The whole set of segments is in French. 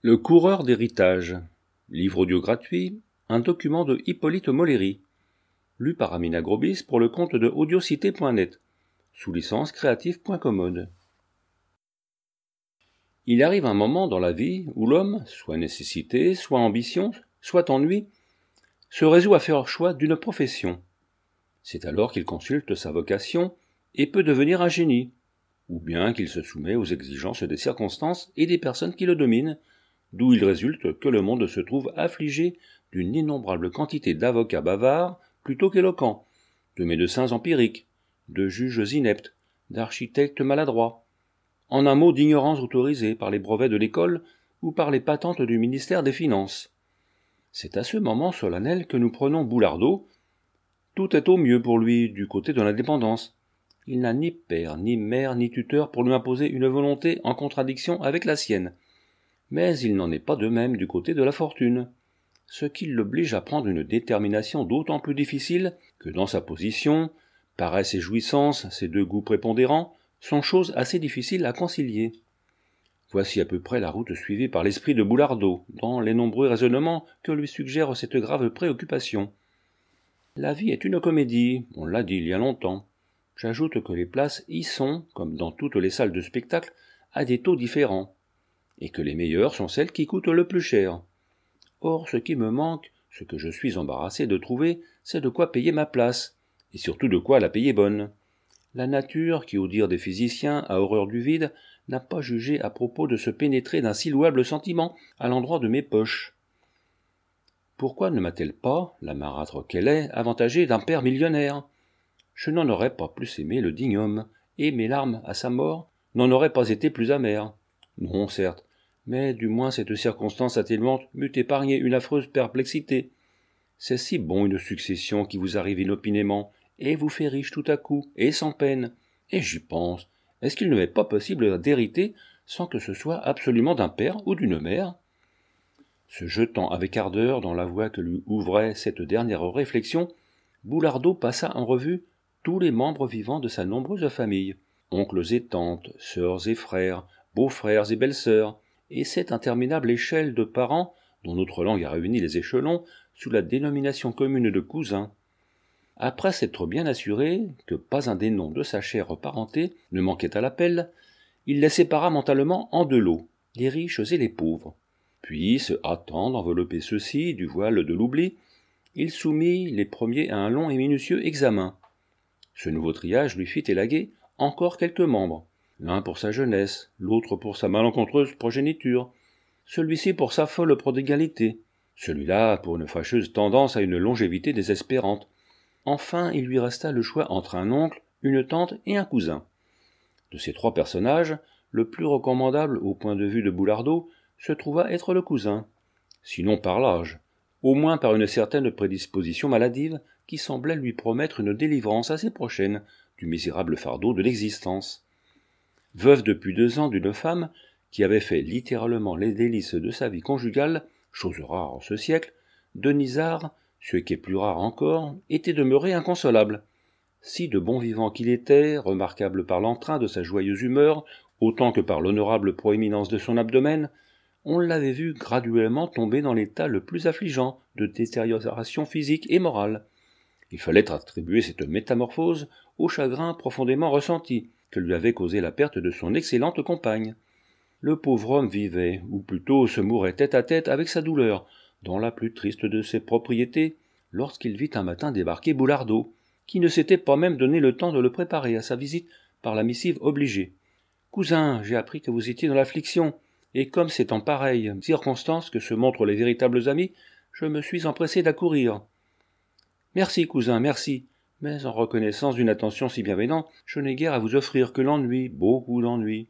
Le coureur d'héritage. Livre audio gratuit, un document de Hippolyte Moléry. Lu par Amina Grobis pour le compte de audiocité.net, sous licence creative.commode. Il arrive un moment dans la vie où l'homme, soit nécessité, soit ambition, soit ennui, se résout à faire le choix d'une profession. C'est alors qu'il consulte sa vocation et peut devenir un génie, ou bien qu'il se soumet aux exigences des circonstances et des personnes qui le dominent, d'où il résulte que le monde se trouve affligé d'une innombrable quantité d'avocats bavards plutôt qu'éloquents, de médecins empiriques, de juges ineptes, d'architectes maladroits, en un mot d'ignorance autorisée par les brevets de l'école ou par les patentes du ministère des Finances. C'est à ce moment solennel que nous prenons Boulardot. Tout est au mieux pour lui du côté de l'indépendance. Il n'a ni père, ni mère, ni tuteur pour lui imposer une volonté en contradiction avec la sienne. Mais il n'en est pas de même du côté de la fortune, ce qui l'oblige à prendre une détermination d'autant plus difficile que dans sa position, paresse et jouissance, ces deux goûts prépondérants, sont choses assez difficiles à concilier. Voici à peu près la route suivie par l'esprit de Boulardot, dans les nombreux raisonnements que lui suggère cette grave préoccupation. La vie est une comédie, on l'a dit il y a longtemps. J'ajoute que les places y sont, comme dans toutes les salles de spectacle, à des taux différents, et que les meilleures sont celles qui coûtent le plus cher. Or, ce qui me manque, ce que je suis embarrassé de trouver, c'est de quoi payer ma place, et surtout de quoi la payer bonne. La nature, qui au dire des physiciens a horreur du vide, n'a pas jugé à propos de se pénétrer d'un si louable sentiment à l'endroit de mes poches. Pourquoi ne m'a-t-elle pas, la marâtre qu'elle est, avantagée d'un père millionnaire ? Je n'en aurais pas plus aimé le digne homme, et mes larmes à sa mort n'en auraient pas été plus amères. Non, certes, mais du moins cette circonstance atténuante m'eût épargné une affreuse perplexité. C'est si bon une succession qui vous arrive inopinément, et vous fait riche tout à coup, et sans peine. Et j'y pense, est-ce qu'il ne m'est pas possible d'hériter sans que ce soit absolument d'un père ou d'une mère ? Se jetant avec ardeur dans la voie que lui ouvrait cette dernière réflexion, Boulardot passa en revue tous les membres vivants de sa nombreuse famille, oncles et tantes, sœurs et frères, beaux-frères et belles-sœurs, et cette interminable échelle de parents, dont notre langue a réuni les échelons, sous la dénomination commune de cousins. Après s'être bien assuré que pas un des noms de sa chère parenté ne manquait à l'appel, il les sépara mentalement en deux lots, les riches et les pauvres. Puis, se hâtant d'envelopper ceux-ci du voile de l'oubli, il soumit les premiers à un long et minutieux examen. Ce nouveau triage lui fit élaguer encore quelques membres, l'un pour sa jeunesse, l'autre pour sa malencontreuse progéniture, celui-ci pour sa folle prodigalité, celui-là pour une fâcheuse tendance à une longévité désespérante. Enfin, il lui resta le choix entre un oncle, une tante et un cousin. De ces trois personnages, le plus recommandable au point de vue de Boulardot se trouva être le cousin, sinon par l'âge, au moins par une certaine prédisposition maladive qui semblait lui promettre une délivrance assez prochaine du misérable fardeau de l'existence. Veuve depuis 2 ans d'une femme qui avait fait littéralement les délices de sa vie conjugale, chose rare en ce siècle, Denisard, ce qui est plus rare encore, était demeuré inconsolable. Si de bon vivant qu'il était, remarquable par l'entrain de sa joyeuse humeur, autant que par l'honorable proéminence de son abdomen, on l'avait vu graduellement tomber dans l'état le plus affligeant de détérioration physique et morale. Il fallait attribuer cette métamorphose au chagrin profondément ressenti que lui avait causé la perte de son excellente compagne. Le pauvre homme vivait, ou plutôt se mourait tête à tête avec sa douleur, dans la plus triste de ses propriétés, lorsqu'il vit un matin débarquer Boulardot, qui ne s'était pas même donné le temps de le préparer à sa visite par la missive obligée. « Cousin, j'ai appris que vous étiez dans l'affliction, et comme c'est en pareille circonstance que se montrent les véritables amis, je me suis empressé d'accourir. »« Merci, cousin, merci, mais en reconnaissance d'une attention si bienveillante, je n'ai guère à vous offrir que l'ennui, beaucoup d'ennui,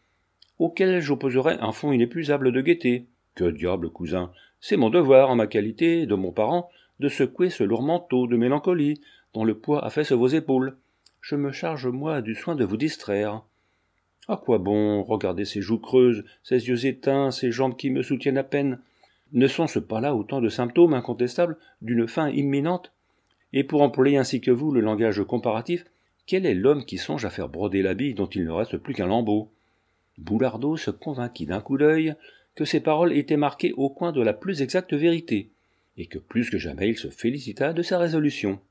auquel j'opposerai un fonds inépuisable de gaieté. Que diable, cousin, c'est mon devoir, en ma qualité de mon parent, de secouer ce lourd manteau de mélancolie, dont le poids affaisse vos épaules. Je me charge, moi, du soin de vous distraire. À quoi bon, regardez ces joues creuses, ces yeux éteints, ces jambes qui me soutiennent à peine. Ne sont-ce pas là autant de symptômes incontestables d'une fin imminente ? Et pour employer ainsi que vous le langage comparatif, quel est l'homme qui songe à faire broder l'habit dont il ne reste plus qu'un lambeau ? Boulardot se convainquit d'un coup d'œil que ses paroles étaient marquées au coin de la plus exacte vérité, et que plus que jamais il se félicita de sa résolution.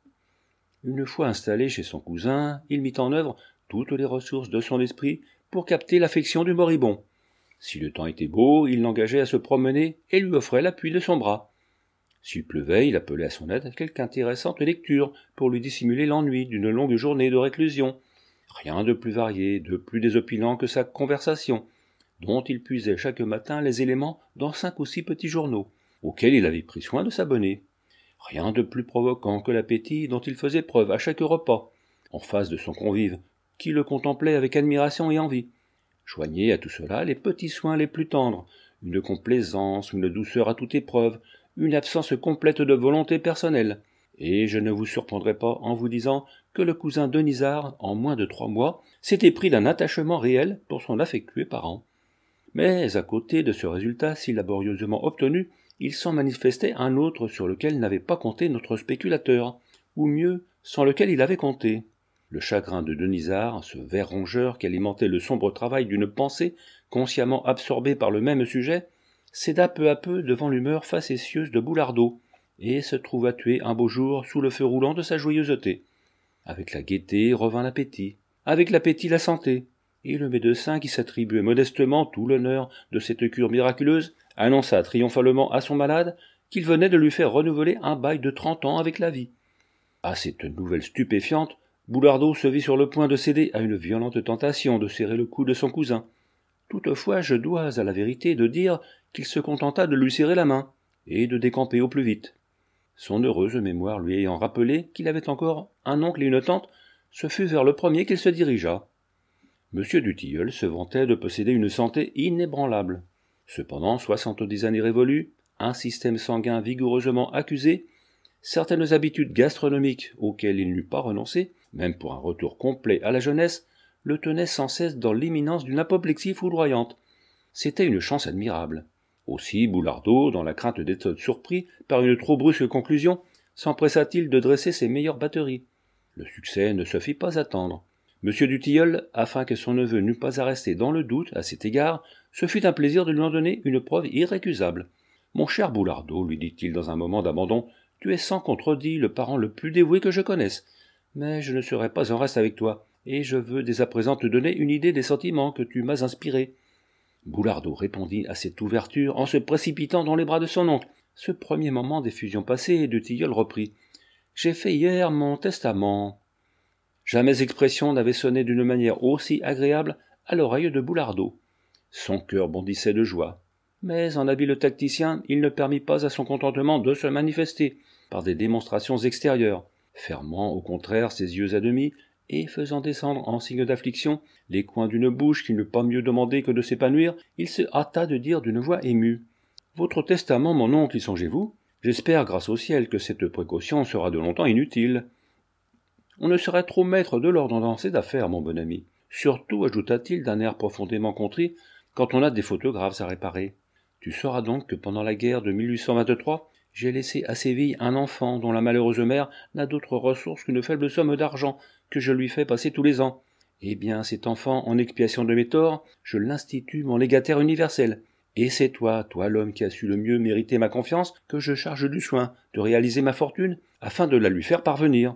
Une fois installé chez son cousin, il mit en œuvre toutes les ressources de son esprit pour capter l'affection du moribond. Si le temps était beau, il l'engageait à se promener et lui offrait l'appui de son bras. S'il pleuvait, il appelait à son aide quelque intéressante lecture pour lui dissimuler l'ennui d'une longue journée de réclusion. Rien de plus varié, de plus désopilant que sa conversation, dont il puisait chaque matin les éléments dans 5 ou 6 petits journaux, auxquels il avait pris soin de s'abonner. Rien de plus provoquant que l'appétit dont il faisait preuve à chaque repas, en face de son convive, qui le contemplait avec admiration et envie. Joignez à tout cela les petits soins les plus tendres, une complaisance, une douceur à toute épreuve, une absence complète de volonté personnelle. Et je ne vous surprendrai pas en vous disant que le cousin Denisard, en moins de 3 mois, s'était pris d'un attachement réel pour son affectueux parent. Mais à côté de ce résultat si laborieusement obtenu, il s'en manifestait un autre sur lequel n'avait pas compté notre spéculateur, ou mieux, sans lequel il avait compté. Le chagrin de Denisard, ce ver rongeur qui alimentait le sombre travail d'une pensée consciemment absorbée par le même sujet, céda peu à peu devant l'humeur facétieuse de Boulardeau, et se trouva tué un beau jour sous le feu roulant de sa joyeuseté. Avec la gaieté revint l'appétit, avec l'appétit la santé, et le médecin qui s'attribuait modestement tout l'honneur de cette cure miraculeuse annonça triomphalement à son malade qu'il venait de lui faire renouveler un bail de 30 ans avec la vie. À cette nouvelle stupéfiante, Boulardeau se vit sur le point de céder à une violente tentation de serrer le cou de son cousin. Toutefois, je dois à la vérité de dire qu'il se contenta de lui serrer la main, et de décamper au plus vite. Son heureuse mémoire lui ayant rappelé qu'il avait encore un oncle et une tante, ce fut vers le premier qu'il se dirigea. M. Dutilleul se vantait de posséder une santé inébranlable. Cependant, 70 années révolues, un système sanguin vigoureusement accusé, certaines habitudes gastronomiques auxquelles il n'eût pas renoncé, même pour un retour complet à la jeunesse, le tenaient sans cesse dans l'imminence d'une apoplexie foudroyante. C'était une chance admirable. Aussi Boulardeau, dans la crainte d'être surpris par une trop brusque conclusion, s'empressa-t-il de dresser ses meilleures batteries. Le succès ne se fit pas attendre. M. Dutilleul, afin que son neveu n'eût pas à rester dans le doute à cet égard, se fit un plaisir de lui en donner une preuve irrécusable. « Mon cher Boulardeau, lui dit-il dans un moment d'abandon, tu es sans contredit le parent le plus dévoué que je connaisse. Mais je ne serai pas en reste avec toi, et je veux dès à présent te donner une idée des sentiments que tu m'as inspirés. » Boulardeau répondit à cette ouverture en se précipitant dans les bras de son oncle. Ce premier moment d'effusion passée, Dutilleul reprit. « J'ai fait hier mon testament. » Jamais expression n'avait sonné d'une manière aussi agréable à l'oreille de Boulardeau. Son cœur bondissait de joie. Mais en habile tacticien, il ne permit pas à son contentement de se manifester par des démonstrations extérieures, fermant au contraire ses yeux à demi et faisant descendre en signe d'affliction les coins d'une bouche qui n'eût pas mieux demandé que de s'épanouir, il se hâta de dire d'une voix émue. « Votre testament, mon oncle, y songez-vous ? J'espère, grâce au ciel, que cette précaution sera de longtemps inutile. On ne serait trop maître de l'ordre dans ces affaires, mon bon ami. Surtout, ajouta-t-il d'un air profondément contrit, quand on a des fautes graves à réparer. Tu sauras donc que pendant la guerre de 1823, j'ai laissé à Séville un enfant dont la malheureuse mère n'a d'autre ressource qu'une faible somme d'argent que je lui fais passer tous les ans. Eh bien, cet enfant, en expiation de mes torts, je l'institue mon légataire universel. Et c'est toi l'homme qui as su le mieux mériter ma confiance, que je charge du soin de réaliser ma fortune, afin de la lui faire parvenir.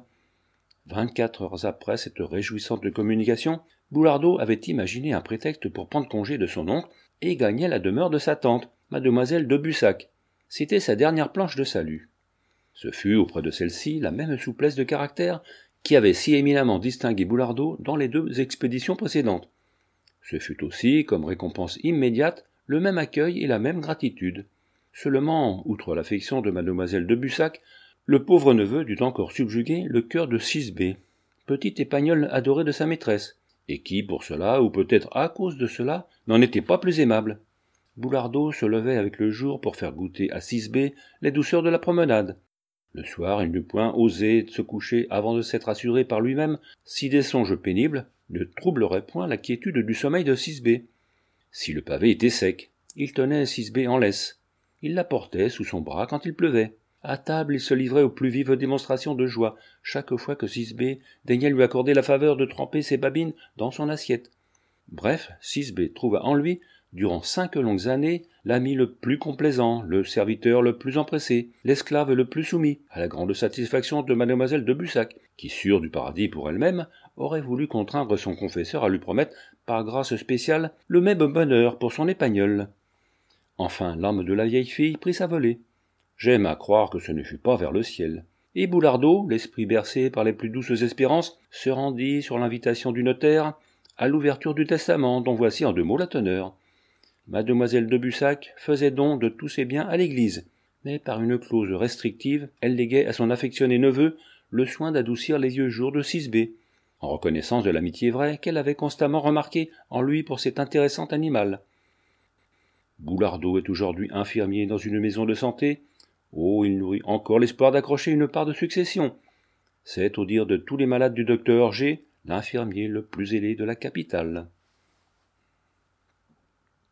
24 heures après cette réjouissante communication, Boulardeau avait imaginé un prétexte pour prendre congé de son oncle et gagner la demeure de sa tante, mademoiselle de Bussac. C'était sa dernière planche de salut. Ce fut auprès de celle-ci la même souplesse de caractère qui avait si éminemment distingué Boulardeau dans les 2 expéditions précédentes. Ce fut aussi, comme récompense immédiate, le même accueil et la même gratitude. Seulement, outre l'affection de mademoiselle de Bussac, le pauvre neveu dut encore subjuguer le cœur de Sisbé, petite épagnole adorée de sa maîtresse, et qui, pour cela, ou peut-être à cause de cela, n'en était pas plus aimable. Boulardeau se levait avec le jour pour faire goûter à Sisbé les douceurs de la promenade. Le soir, il n'eût point osé se coucher avant de s'être assuré par lui-même si des songes pénibles ne troubleraient point la quiétude du sommeil de Sisbé. Si le pavé était sec, il tenait Sisbé en laisse. Il la portait sous son bras quand il pleuvait. À table, il se livrait aux plus vives démonstrations de joie, chaque fois que Sisbé daignait lui accorder la faveur de tremper ses babines dans son assiette. Bref, Sisbé trouva en lui durant 5 longues années, l'ami le plus complaisant, le serviteur le plus empressé, l'esclave le plus soumis, à la grande satisfaction de mademoiselle de Bussac, qui, sûre du paradis pour elle-même, aurait voulu contraindre son confesseur à lui promettre, par grâce spéciale, le même bonheur pour son épagnole. Enfin, l'âme de la vieille fille prit sa volée. J'aime à croire que ce ne fut pas vers le ciel. Et Boulardeau, l'esprit bercé par les plus douces espérances, se rendit, sur l'invitation du notaire, à l'ouverture du testament, dont voici en 2 mots la teneur. Mademoiselle de Bussac faisait don de tous ses biens à l'Église, mais par une clause restrictive, elle léguait à son affectionné neveu le soin d'adoucir les vieux jours de 6B, en reconnaissance de l'amitié vraie qu'elle avait constamment remarquée en lui pour cet intéressant animal. Boulardeau est aujourd'hui infirmier dans une maison de santé. Oh, il nourrit encore l'espoir d'accrocher une part de succession. C'est, au dire de tous les malades du docteur G, l'infirmier le plus ailé de la capitale.